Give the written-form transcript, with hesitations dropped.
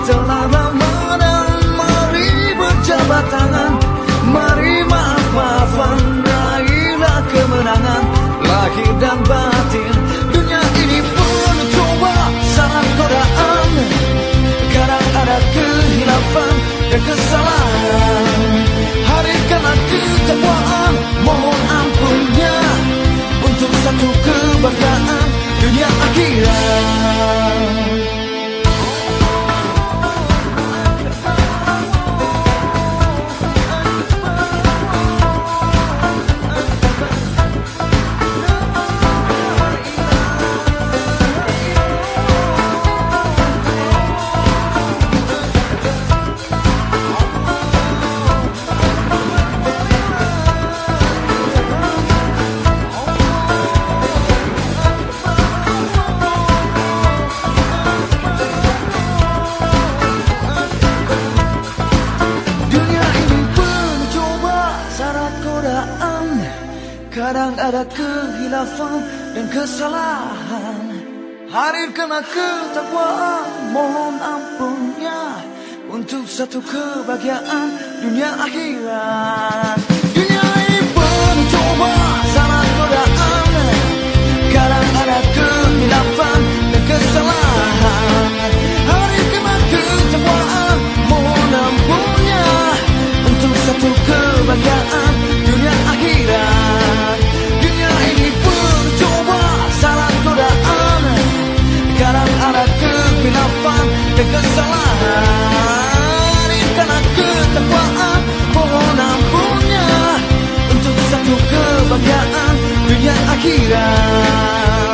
telah Ramadan, mari berjabat tangan, mari maaf-maafan, raihlah kemenangan lahir dan batin. Dunia ini penuh coba, syarat godaan, kadang ada kehilafan dan kesalahan. Hadirkanlah ketakwaan, mohon ampunnya untuk satu kebahagiaan dunia akhirat. Kadang ada kehilafan dan kesalahan. Hadirkanlah ketakwaan, mohon ampunnya untuk satu kebahagiaan dunia akhirat. Dunia ini penuh coba, syarat godaan, kadang ada kehilafan dan kesalahan. Hadirkanlah ketakwaan, mohon ampunnya untuk satu kebahagiaan dunia akhirat. Kehilafan dan kesalahan, karena ketakwaan, mohon ampunnya untuk satu kebahagiaan dunia akhirat.